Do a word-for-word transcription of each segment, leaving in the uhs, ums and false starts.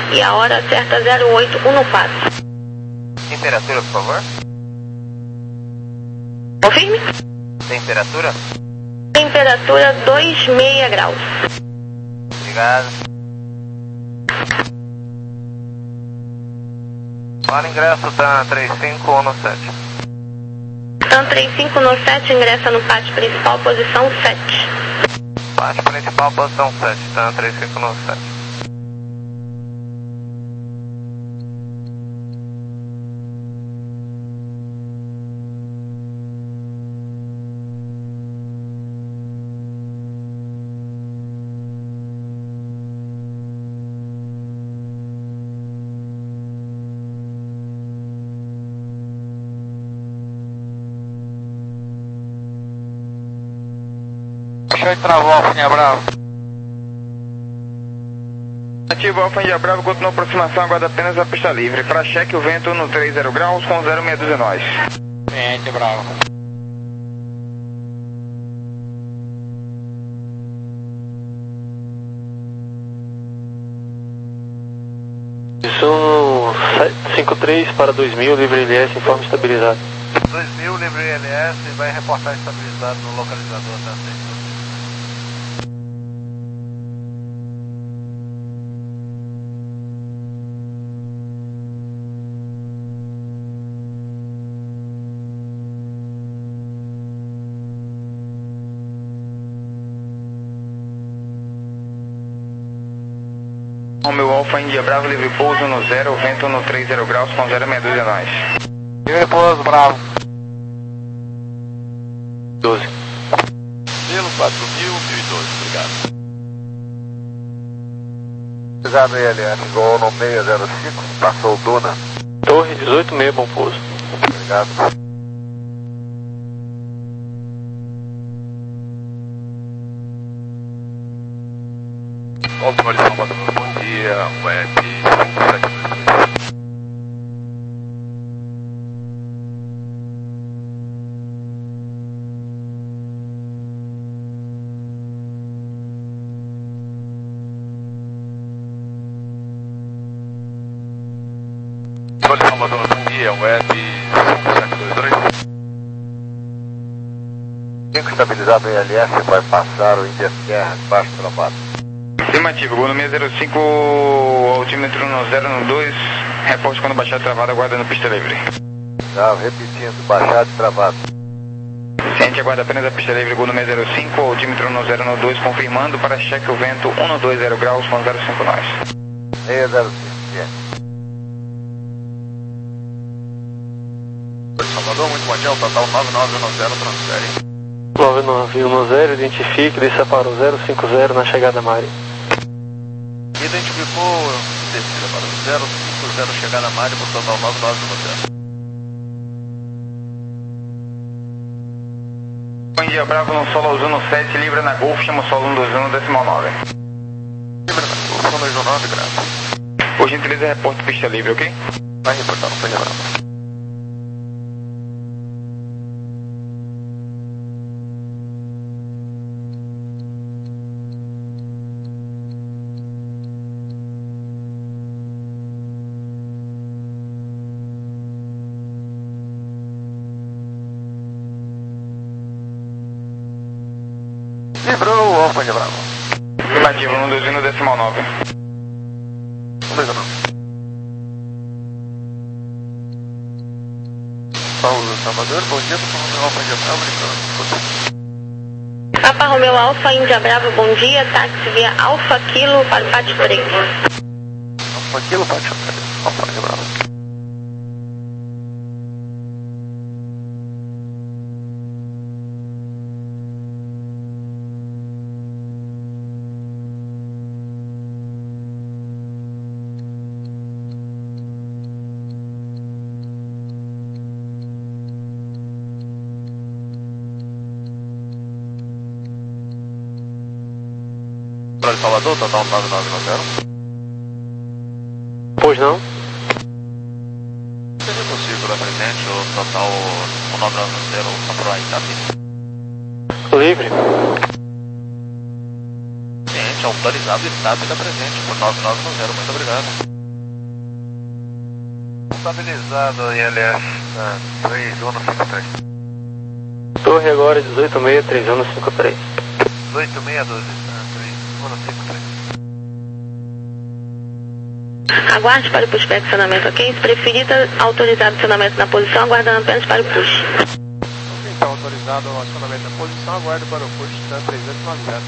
e a hora certa zero oito um no quatro. Temperatura, por favor? Confirme. Temperatura? Temperatura dois vírgula seis graus. Obrigado. Para ingresso, tá três cinco um no sete. TAM trinta e cinco no sete, ingressa no pátio principal, posição sete. Pátio principal, posição sete, tá trinta e cinco no sete. Show de travou, Alfinha Bravo. Ativo, Alfinha Bravo, continua a aproximação, aguarda apenas a pista livre. Para cheque, o vento no trinta graus com zero seis dois nós. Cliente Bravo. Isso cinco três para dois mil, livre L S, informe estabilizado. dois mil, livre L S, vai reportar estabilizado no localizador, tá? O meu Alfa Índia Bravo, livre pouso no zero, vento no trinta graus com zero seis dois nós. Livre pouso, Bravo. doze. Pelo quatro mil, mil e doze, obrigado. Obrigado, I L S, gol no seis zero cinco, passou Duna. Torre dezoito seis, bom pouso. Obrigado. Última lição, bom dia, web cinco sete dois. Olha, Salvador, bom dia, web cinco sete dois dois. cinco estabilizado em L S, vai passar o India Sierra, baixo travado. Afirmativo, gol no seis zero cinco, altímetro no zero no dois, reporte quando baixar travado, aguarda no pista livre. Já repetindo, baixado e travado. Ciente, aguarda apenas a pista livre, gol no seis zero cinco, altímetro no zero no dois, confirmando para cheque o vento um no dois zero graus com zero cinco nós. seis zero cinco, Salvador, muito bom dia, o total nove nove um zero, transfere. nove nove um zero, identifique, desça para o zero cinco zero na chegada Mari. Identificou descida para o zero cinco zero, chegada Mari, por total nove nove um zero. Índia Bravo no solo azul no sete, Libra na Golf, chama o solo um dois um, decimal nove. Libra na Golf, um dois um nove, graças. Por gentileza, reporte pista livre, ok? Vai reportar, não foi Bravo. Livrou o Alfa de Bravo. Afirmativo, um dois um no decimal nove. um dois um nove. Paulo Salvador, bom dia, por favor, Alfa de Bravo, Papa Romeu Alfa, Índia Bravo, bom dia, táxi via Alfa Kilo para o pátio três. Alfa Kilo, pátio três, Alfa de Bravo. De Salvador, total nove nove um zero. Pois não? Seria possível apresente o total um nove nove um zero só para o Itap? Livre. Cliente autorizado e Itap da presente por nove nove um zero, muito obrigado. estabilizado I L S três um cinco três. Torre agora dezoito seis três um cinco três. dezoito seis doze três um cinco três. Aguarde para o push para acionamento, ok? Se preferida, autorizado o acionamento na posição, aguardando apenas para o push. Ok, então autorizado o acionamento na posição, aguarde para o push da três oito nove zero.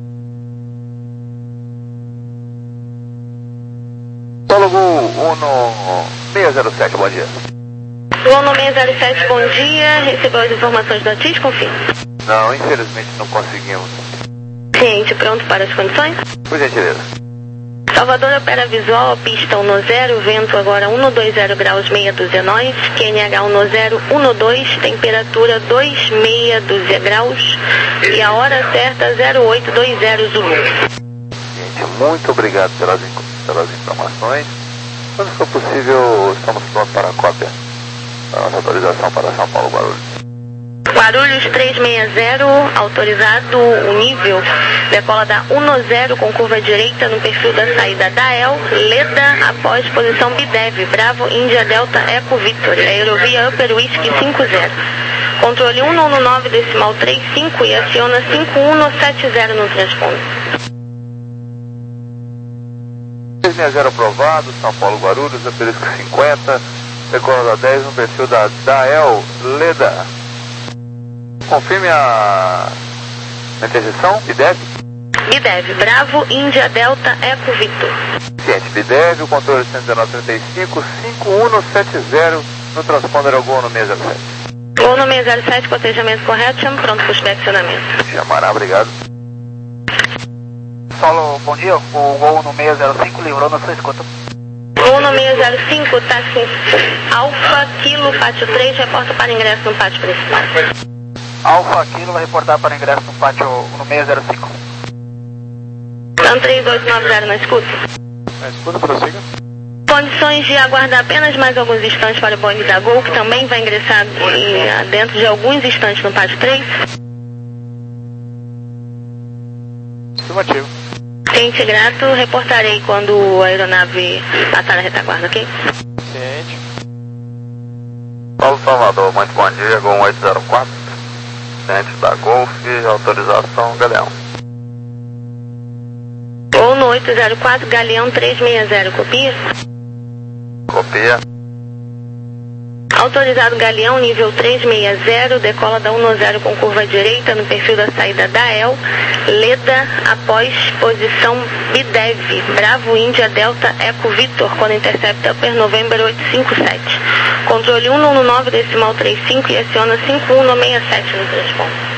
Solo um seis zero sete, bom dia. Gol seis zero sete, bom dia. Recebeu as informações do ATIS, confirme. Não, infelizmente não conseguimos. Ciente, pronto para as condições? Por gentileza. Salvador opera visual, pista um zero, vento agora um dois zero graus, meia dúzia nós, Q N H um zero um dois, temperatura dois meia dúzia graus e a hora certa zero oito dois zero Zulu. Gente, muito obrigado pelas, pelas informações. Quando for possível, estamos prontos para a cópia da nossa autorização para São Paulo Guarulhos. Guarulhos trezentos e sessenta, autorizado o nível, decola da um zero com curva direita no perfil da saída da E L, Leda após posição Bidev, Bravo, Índia Delta, Eco Victor, aerovia Upper Whisky cinco zero. Controle um nove nove decimal trinta e cinco e aciona cinco um sete zero no transponder. trezentos e sessenta aprovado, São Paulo Guarulhos, Upper Whisky cinquenta, decola da dez no perfil da, da E L, Leda. Confirme a, a interseção, Bidev. Bidev, Bravo, Índia, Delta, Eco, Victor. Ciente, Bidev, o controle cento e dezenove trinta e cinco, cinco um sete zero, no transponder ao gol no seis zero sete. Gol no seis zero sete, cotejamento correto, chama pronto para o acionamento. Chamará, obrigado. Solo, bom dia, o gol no seis zero cinco livrou na sua escuta. Gol no seis zero cinco, táxi Alfa, Kilo, pátio três, reporta para ingresso no pátio principal. Alfa Kilo vai reportar para ingresso no pátio no seis zero cinco. Então três oito nove zero na escuta. Na escuta, prossiga. Condições de aguardar apenas mais alguns instantes para o Boeing da Gol, que também vai ingressar em, dentro de alguns instantes no pátio três. Afirmativo. Cliente grato, reportarei quando a aeronave passar a retaguarda, ok? Ciente. Paulo Salvador, muito bom dia, gol oito zero quatro. Ciente da Golf, autorização Galeão. Gol no oito zero quatro, Galeão trezentos e sessenta, copia? Copia. Autorizado Galeão, nível trezentos e sessenta, decola da um zero com curva direita no perfil da saída da E L, Leda após posição Bidev, Bravo, Índia, Delta, Eco, Victor, quando intercepta Upper November oito cinco sete. Controle um nove nove decimal trinta e cinco e aciona cinco um seis sete no transponder.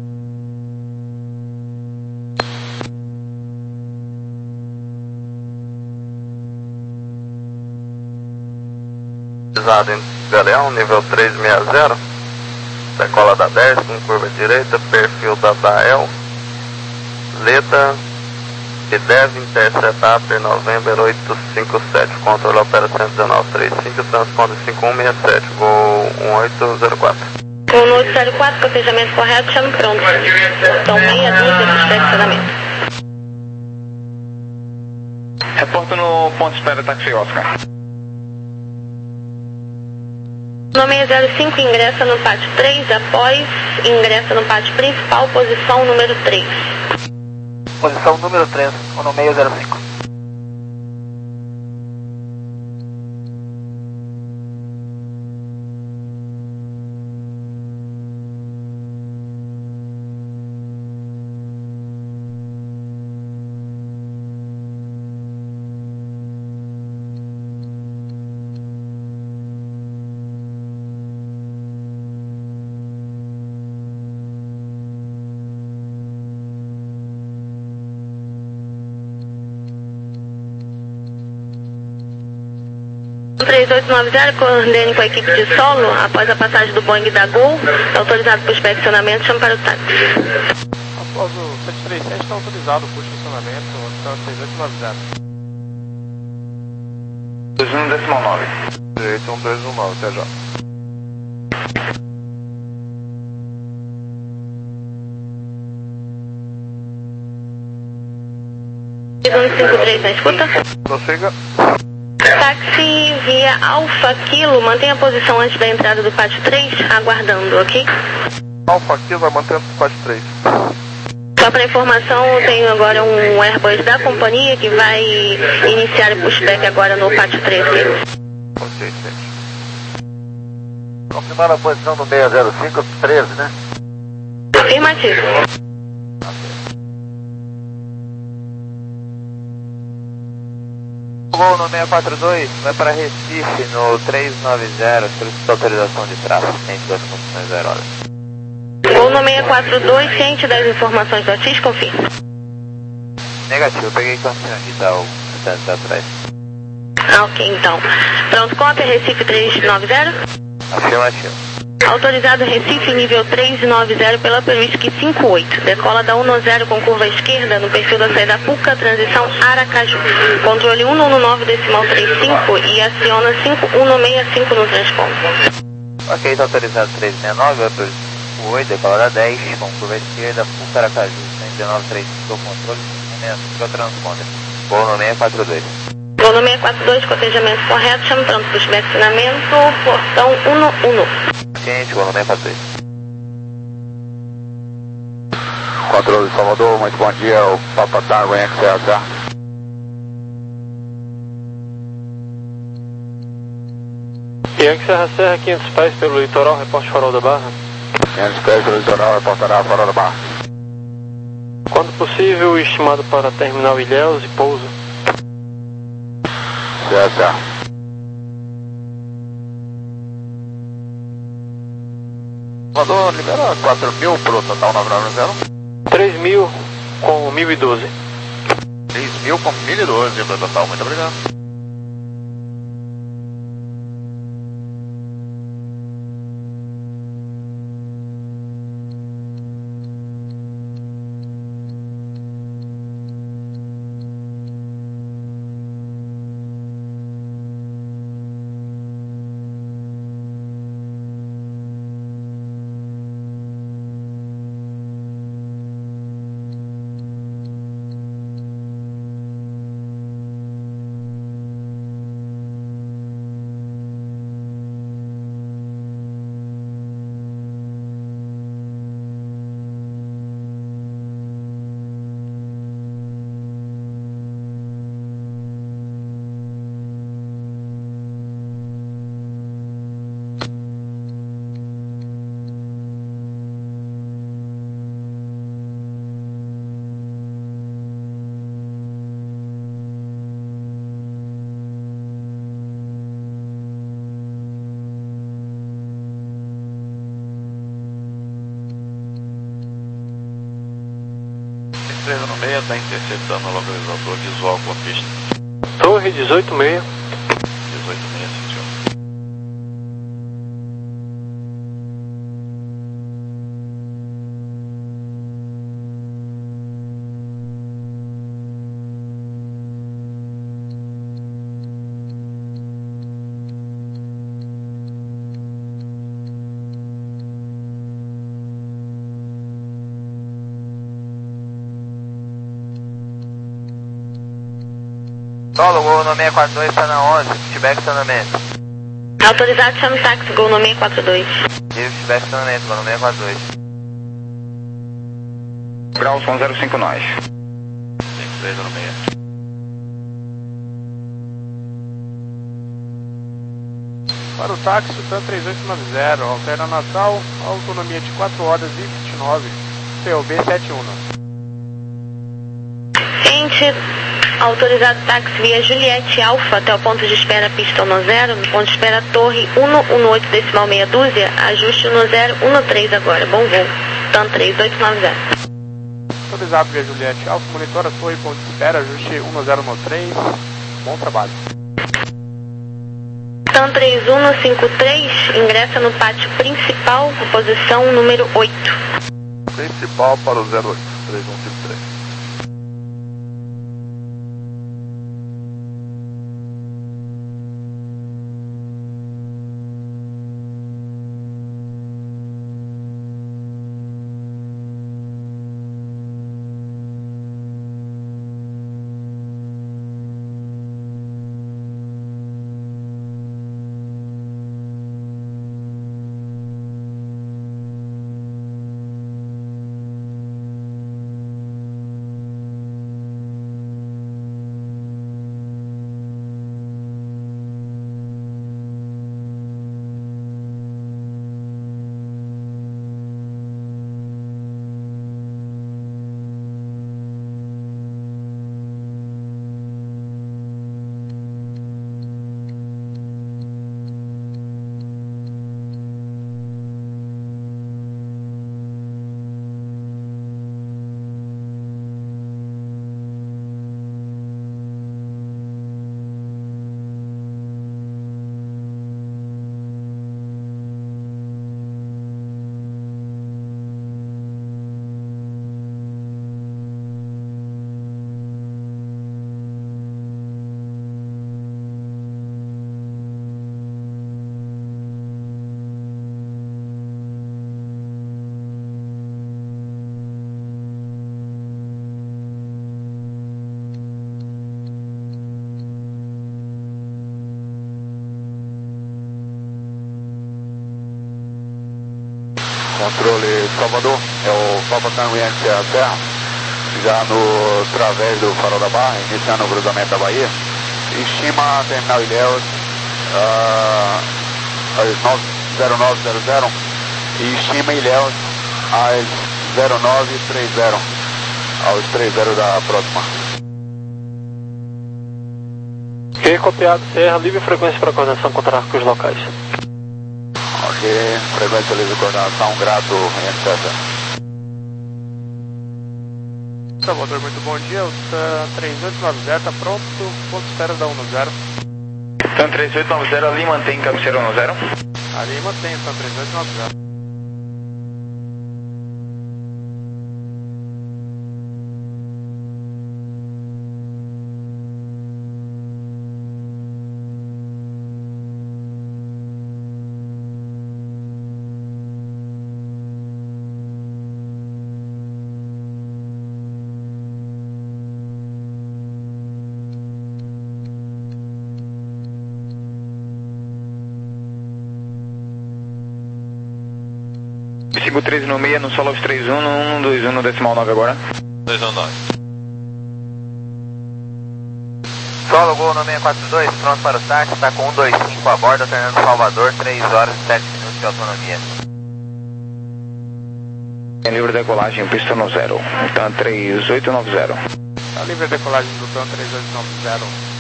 Em Galeão, nível trezentos e sessenta, decola da dez com curva direita, perfil da da E L, Leda, e deve interceptar Upper November oito cinco sete, controle opera cento e dezenove trinta e cinco, transponder cinco um seis sete, gol um oito zero quatro. Gol no oito zero quatro, cotejamento correto, chame pronto. Então meia dúzia de estacionamento. Reporta no ponto de espera táxi Oscar. No seis zero cinco, ingressa no pátio três, após ingressa no pátio principal, posição número três. Posição número três, ou no seis zero cinco. três oito nove zero, coordene com a equipe de solo, após a passagem do Boeing da Gol, autorizado para o inspecionamento, chama para o táxi. Após o sete três sete está autorizado o push de acionamento, opção três oito nove zero. dois um decimal nove. Direito um dois um nove, até já. um cinco três na escuta. Prossiga. táxi via Alfa Kilo, mantenha a posição antes da entrada do pátio três, aguardando, ok? Alfa Kilo vai mantendo o pátio três. Só para informação, eu tenho agora um Airbus da companhia que vai iniciar o pushback agora no pátio três. Ok, gente. Confirmando a posição do seis zero cinco, treze, né? Afirmativo. Voo no seis quatro dois, vai para Recife no três nove zero, solicita autorização de tráfego, cento e dois ponto zero horas. Voo no seis quatro dois, ciente das informações do Assis, confirma. Negativo, eu peguei cantinho aqui, tá o setenta atrás. Ah, ok, então. Pronto, cópia Recife três nove zero. Afirmativo. Autorizado Recife nível três nove zero pela Peruísque cinco oito. Decola da um zero com curva esquerda no perfil da saída Puca, transição Aracaju. Controle um nove nove decimal trinta e cinco e aciona cinco um seis cinco no transponder. Ok, está autorizado três seis nove, autorização cinco oito, decola da dez, com curva esquerda, Puca, Aracaju, cento e nove trinta e cinco, controle para transponder. Voo no seis quatro dois. Voo no seis quatro dois, cotejamento correto, chame pronto para o vacinamento, portão um um. Gente, voo no seis quatro dois. Controle Salvador, muito bom dia, o Papa Tango em X S A. Yankee Serra Serra, quinhentos pés pelo litoral, reporte farol da Barra. quinhentos pés pelo litoral, reportará fora da Barra. Quando possível, estimado para terminal Ilhéus e pouso. C S A. Mandou, libera quatro mil pro total nove nove zero. três mil com mil e doze. três mil com mil e doze pro total, muito obrigado. três no meio está interceptando o localizador visual com a pista. Torre dezoito seis. dezoito seis, senhor. Solo, Gol no seis quatro dois está na onze, feedback estacionamento. Autorizado, chame táxi, Gol no seis quatro dois. Tive feedback estacionamento, Gol no seis quatro dois. Graus um zero cinco nós. cinco três no meio. Para o táxi, o TAM três oito nove zero, altera Natal, autonomia de quatro horas e vinte e nove, C O B sete um. Ciente, autorizado táxi via Juliette Alfa até o ponto de espera pista um zero, no ponto de espera torre um um oito decimal meia dúzia, ajuste um zero um três agora, bom voo, TAM três oito nove zero. Autorizado via Juliette Alfa, monitora torre, ponto de espera, ajuste um zero um três, bom trabalho. TAM três um cinco três, ingressa no pátio principal, posição número oito. Principal para o zero oito, três um cinco três. Controle Salvador, é o Papa Tanguiante Serra Serra, já no través do Farol da Barra, iniciando o cruzamento da Bahia. Estima terminal Ilhéus uh, às zero nove zero zero e estima Ilhéus às zero nove trinta, aos trinta da próxima. Ok, copiado, Serra, livre frequência para coordenação com tráfegos locais. Ok, frequência livre de coordenação, grato, N C S. Salvador, muito bom dia, o TAM três oito nove zero está pronto, ponto de espera da um zero. TAM três oito nove zero, ali mantém cabeceira um zero. Ali mantém o TAM três oito nove zero. cinco três no meio, no solo aos três um, um dois um no decimal nove agora. dois um nove. Solo Gol no seis quatro dois, pronto para o táxi, está com um dois cinco a bordo, Fernando Salvador, três horas e sete minutos de autonomia. Em livre decolagem, pista no zero, TAM três oito nove zero. A livre decolagem do TAM três oito nove zero.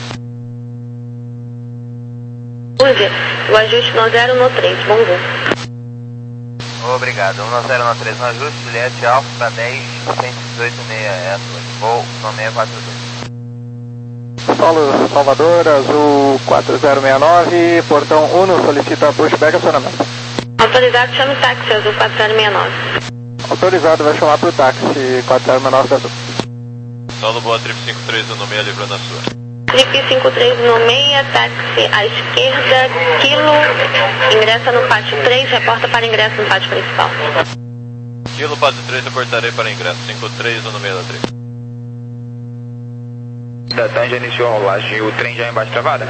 Use o ajuste no zero no três, bom voo. Obrigado, um zero no três no ajuste, Juliette Alfa para dez, cento e dezoito seis é a sua, voo no seis quatro dois. Solo Salvador, azul quatro zero seis nove, portão um, solicita pushback acionamento. Autorizado, chame o táxi azul quatro zero seis nove. Autorizado, vai chamar para o táxi quatro zero seis nove da azul. Solo boa, trip cinco três no meio, livrando a sua. Trip cinco três no meia, táxi à esquerda, quilo, ingressa no pátio três, reporta para ingresso no pátio principal. Quilo, pátio três, reportarei para ingresso, cinco três no meio da três. Da TAM já iniciou a rolagem e o trem já embaixo travada.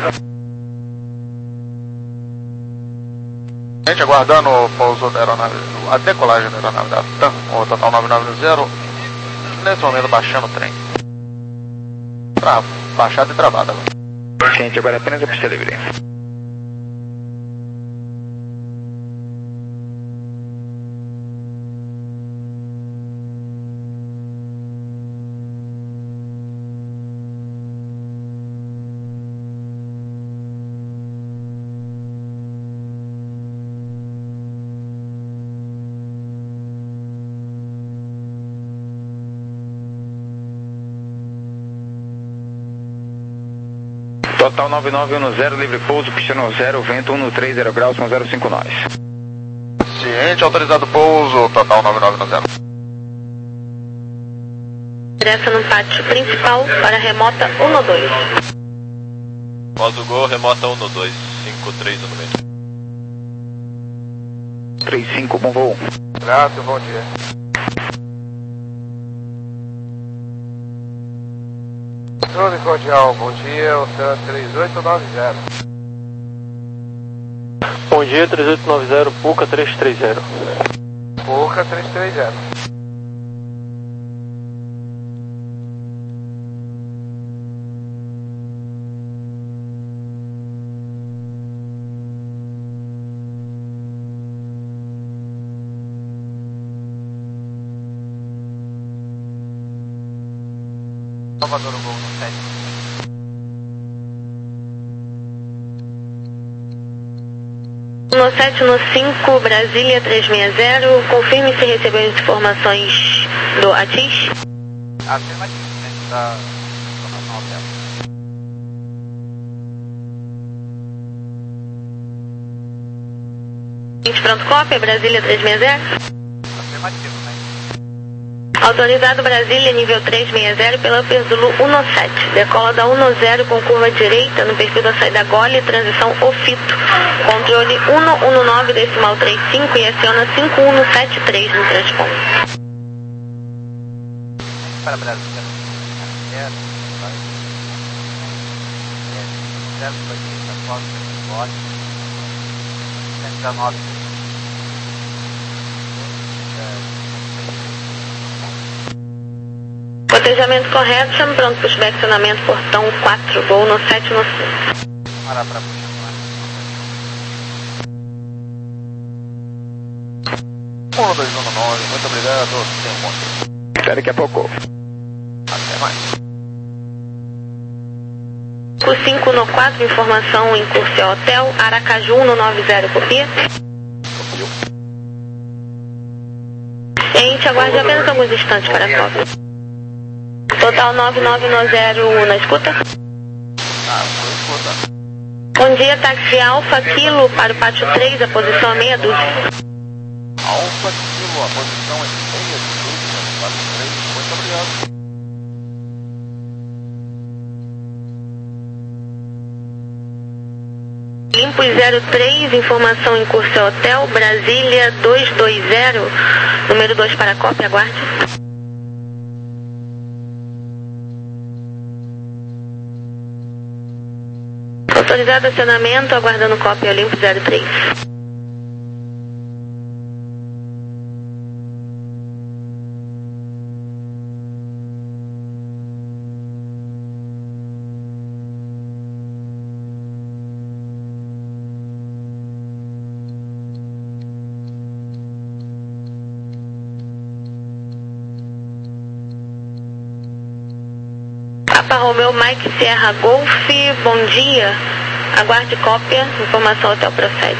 Gente, aguardando o pouso da aeronave, a decolagem da aeronave da TAM, o total nove nove zero, nesse momento baixando o trem. Tra baixada e travada. Gente, agora apenas a pista livre. Total nove nove um zero, livre pouso, pista no zero, vento um no três, zero graus, são zero cinco nós. Ciente, autorizado pouso, total nove nove zero. Ingressa no pátio principal para remota um dois. Pós o gol, remota um no dois, cinco três no meio. três cinco, bom voo. Graças, bom dia. Controle cordial, bom dia, o TAM três oito nove zero. Bom dia, três oito nove zero, Puca três três zero. Puca três três zero. Salvador, o Gol no sete. No sete no cinco, Brasília três seis zero, confirme se recebeu as informações do ATIS. Afirmativo, né? Da informação alterna. Pronto, cópia, Brasília três seis zero. Afirmativo, né? Autorizado Brasília, nível três seis zero, pela Upper Zulu um sete. Decola da um zero com curva direita no perfil da saída Gole, transição Ofito. Controle um um nove, decimal trinta e cinco e aciona cinco um sete três no transponder. Para Brasília. Zero, zero, zero, nove. Cotejamento correto, chame pronto para pushback, acionamento, portão quatro, voo no sete no cinco. Para para puxar. um dois um nove, muito obrigado, tem um ponto. Até daqui a pouco. Até mais. cinco cinco no quatro, informação em curso hotel, Aracaju no nove zero, copia. Copiou. Gente, aguarde apenas alguns instantes para a cópia. Total nove nove nove zero na escuta. Ah, vou escutar. Bom dia, táxi Alfa Kilo para o pátio três, a posição é meia dúzia. Alfa Kilo, a posição é meia dúzia, quatro três, muito obrigado. Olympus zero três, informação em curso hotel, Brasília dois dois zero, número dois para a cópia, aguarde. Autorizado acionamento, aguardando cópia Olympus zero três. Papa Romeu Mike Sierra Golf, bom dia. Aguarde cópia, informação hotel procede.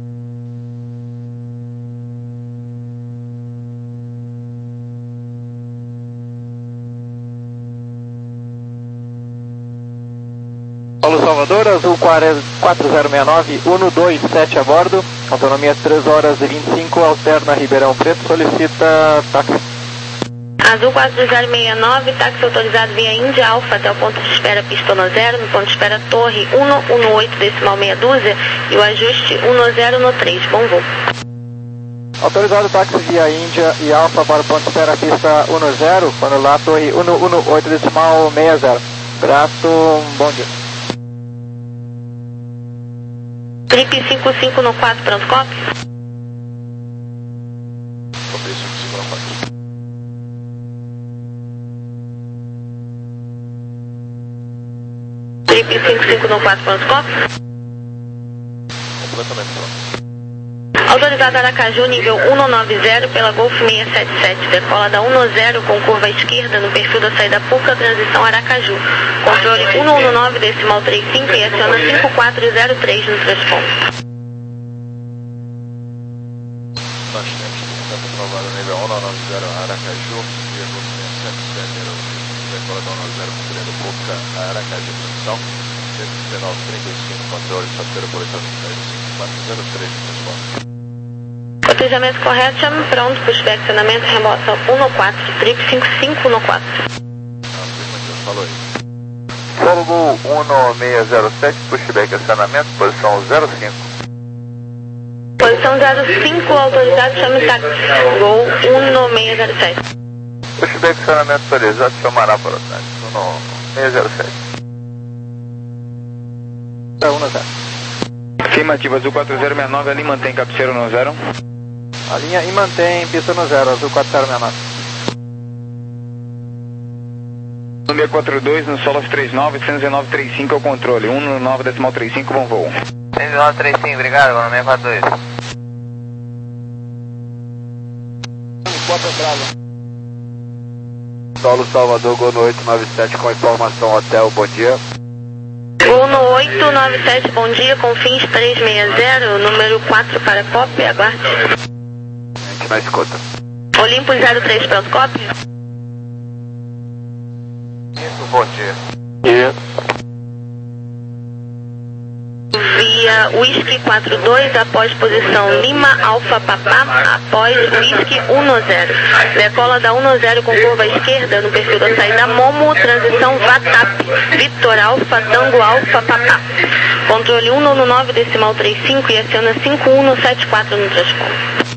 Paulo Salvador, Azul quatro zero seis nove, um dois sete a bordo, autonomia três horas e vinte e cinco, alterna Ribeirão Preto, solicita táxi. Azul quatro zero seis nove, táxi autorizado via Índia Alfa até o ponto de espera pista no zero, no ponto de espera Torre um um oito decimal meia dúzia e o ajuste um zero no três, bom voo. Autorizado táxi via Índia e Alfa para o ponto de espera pista um zero, quando lá Torre um um oito decimal meia zero. Grato, bom dia. Trip cinco cinco no quatro, pronto, copy. Copia cinco cinco no quatro. Trip cinco cinco no quatro, pronto, copy. Completamente pronto. Autorizado Aracaju, nível um nove zero pela Golf seiscentos e setenta e sete, decola da um zero com curva esquerda no perfil da saída Puca, transição Aracaju. Controle um um nove decimal trinta e cinco e aciona cinco quatro zero três no transponto. Nós temos portanto aprovado nível um nove zero Aracaju, via Golf seiscentos e setenta e sete, decola da um nove zero com Puca, Aracaju, transição cento e dezenove trinta e cinco, controle soteropolitano cinco quatro zero três no transponto. Cotejamento correto, chame pronto, pushback, acionamento, remota um quatro, trip cinco cinco no quatro. Ah, falou aí. Folgo um seis zero sete, pushback, acionamento, posição zero cinco. Posição zero cinco, autorizado, chame táxi, Gol um seis zero sete. Pushback, acionamento, autorizado, chamará para o táxi, um seis zero sete. um zero. Afirmativa, Azul quatro zero seis nove, ali mantém cabeceira no zero. A linha e mantém pista no zero, Azul quatro zero seis nove. Número quatro dois, no Solos três nove, cento e dezenove trinta e cinco é o controle, um nove decimal trinta e cinco, bom voo. cento e dezenove trinta e cinco, obrigado, mano, seis quatro dois. quatro Bravo. Paulo Salvador, Gol no oito nove sete com informação hotel, bom dia. Gol no oito nove sete, bom dia, com fins trezentos e sessenta, número quatro para cópia, aguarde. A gente na escuta. Olympus zero três, pronto, cópia. Isso, bom dia. Dia. Via Whisky quatro dois, após posição Lima Alfa Papá, após Whisky um zero. Decola da um zero com curva esquerda no perfil da saída Momo, transição Vatap, Vitor Alfa, Tango Alfa Papá. Controle um nove decimal trinta e cinco e aciona cinco um sete quatro no transponto.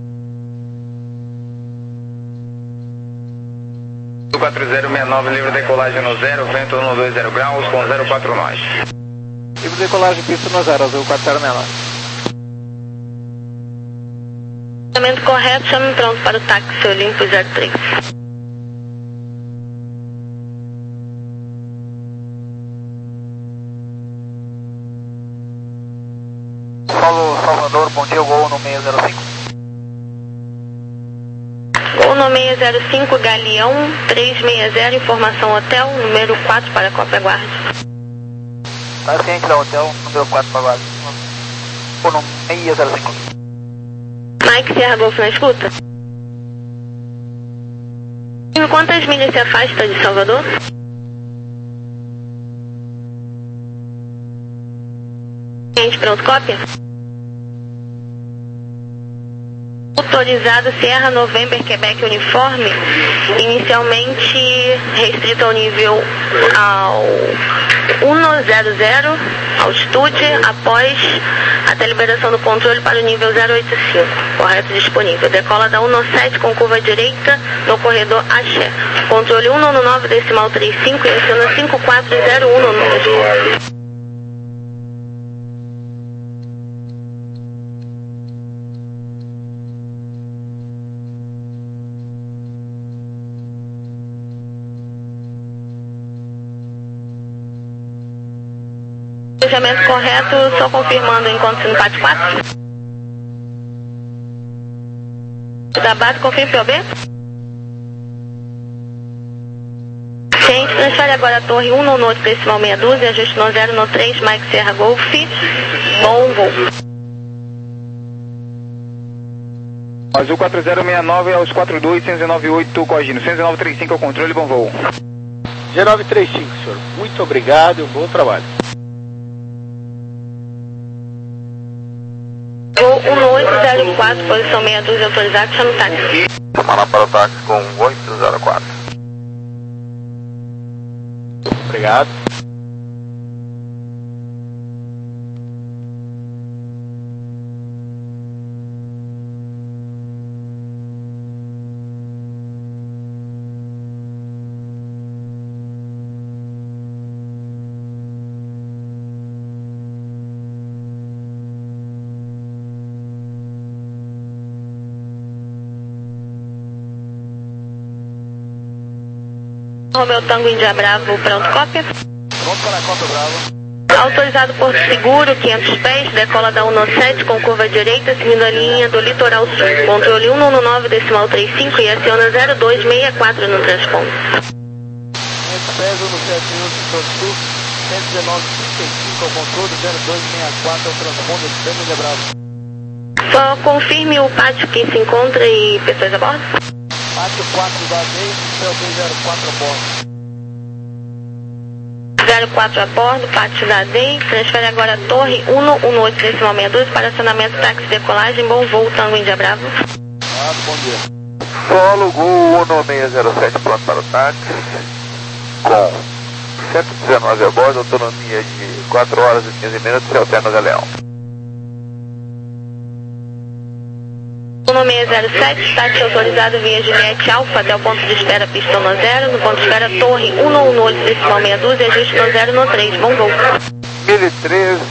quatro zero seis nove, livre decolagem no zero, vento um dois zero graus com zero quatro nós. Livre decolagem, pista no zero, Azul quatro zero seis nove. Correto, chame pronto para o táxi Olympus zero três. Salvador, bom dia, Gol no seis zero cinco. Gol no seis zero cinco, Galeão três seis zero, informação hotel, número quatro para Cópia Guarda. Tá ciente da hotel, número quatro para Guarda. Gol no seis zero cinco. Mike Sierra Golf na escuta. Quantas milhas se afasta de Salvador? Gente, pronto, cópia. Autorizado Sierra November Quebec Uniforme, inicialmente restrito ao nível ao cento, altitude, após até liberação do controle para o nível zero oito cinco, correto, disponível. Decola da cento e sete com curva direita no corredor Axé. Controle cento e nove decimal trinta e cinco e aciona cinco quatro zero um no número. Planejamento correto, só confirmando enquanto no P A T quatro. Da base, confirme P O B. Gente, transfere agora a torre um no oito decimal meia dúzia, ajuste no zero no três, Mike Sierra Golf. Bom voo. Azul quatro zero seis nove aos quatro dois, cento e nove oito, corrigindo, cento e nove trinta e cinco ao controle, bom voo. G nove três cinco, senhor. Muito obrigado e um bom trabalho. Gol um oito zero quatro, posição meia dúzia autorizado, chama o táxi. Chamar para o táxi com oito zero quatro. Obrigado. Romeu Tango Índia Bravo, pronto, cópia. Pronto para a Cópia Bravo. Autorizado Porto Seguro, quinhentos pés, decola da cento e sete com curva direita, seguindo a linha do litoral sul. Controle cento e nove decimal trinta e cinco e aciona zero dois seis quatro no transponder. quinhentos pés, cento e sete minutos, Porto Sul, cento e dezenove trinta e cinco ao controle, zero dois seis quatro ao transponder, Tango Índia Bravo. Só confirme o pátio que se encontra e pessoas a bordo. Pátio quatro da D, P O B zero quatro a bordo. zero quatro a bordo, pátio da D E I, transfere agora a torre cento e oito decimal meia dúzia para acionamento táxi decolagem, bom voo, Tango Índia Bravo. Ah, bom dia. Solo Gol um seis zero sete, pronto para o táxi, com cento e dezenove a bordo, autonomia de quatro horas e quinze minutos, e alterna o Galeão. cento e seis zero sete, táxi autorizado via Juliette Alfa até o ponto de espera pista no zero, no ponto de espera torre cento e oito decimal meia dúzia, ajuste no zero no três, bom voo. mil e treze,